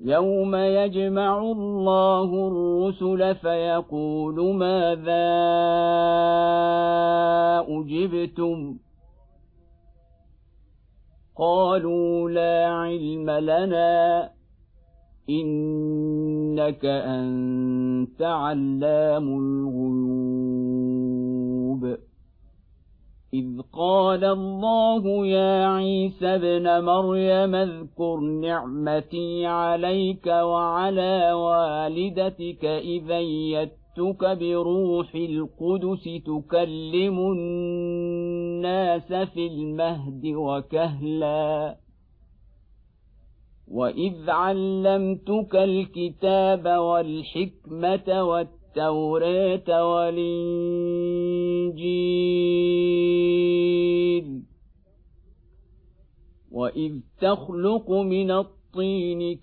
يوم يجمع الله الرسل فيقول ماذا أجبتم قالوا لا علم لنا إنك أنت علام الغيوب إذ قال الله يا عيسى ابن مريم اذكر نعمتي عليك وعلى والدتك إذ أيدتك بروح القدس تكلم الناس في المهد وكهلا وإذ علمتك الكتاب والحكمة والتوراة والإنجيل وإذ تخلق من الطين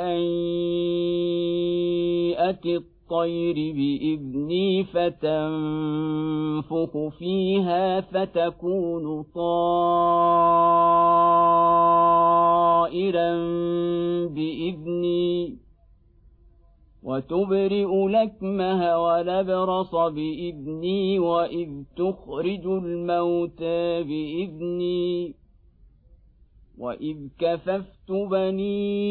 كهيئة الطير بإذني فتنفخ فيها فتكون طائرا بإذني وتبرئ الأكمه والأبرص بإذني وإذ تخرج الموتى بإذني وإذ كففت بني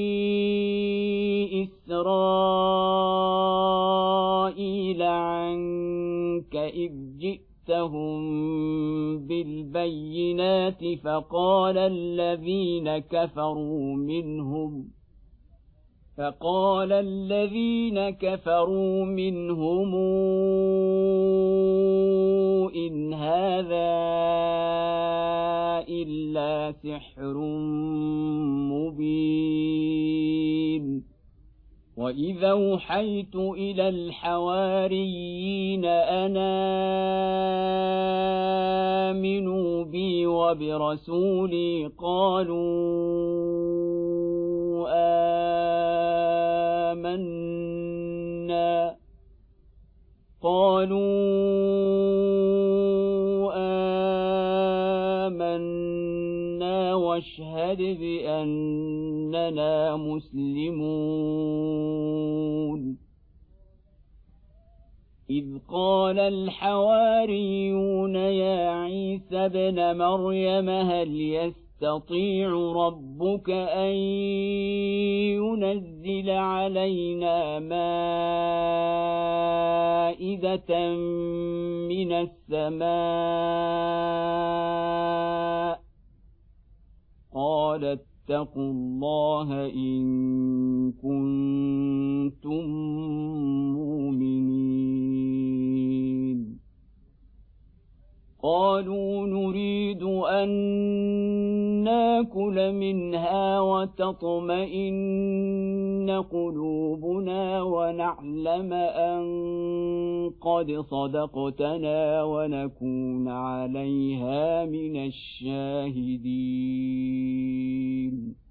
إسرائيل عنك إذ جئتهم بالبينات فقال الذين كفروا منهم إن هذا إلا سحر مبين وإذا أوحيت إلى الحواريين أن آمنوا بي وبرسولي آمنا واشهد بأننا مسلمون إذ قال الحواريون يا عيسى ابن مريم هل يستطيع ربك أن ينزل علينا مائدة من السماء قال اتقوا الله إن كنتم مؤمنين قالوا نريد أن ناكل منها وتطمئن قلوبنا ونعلم أن قد صدقتنا ونكون عليها من الشاهدين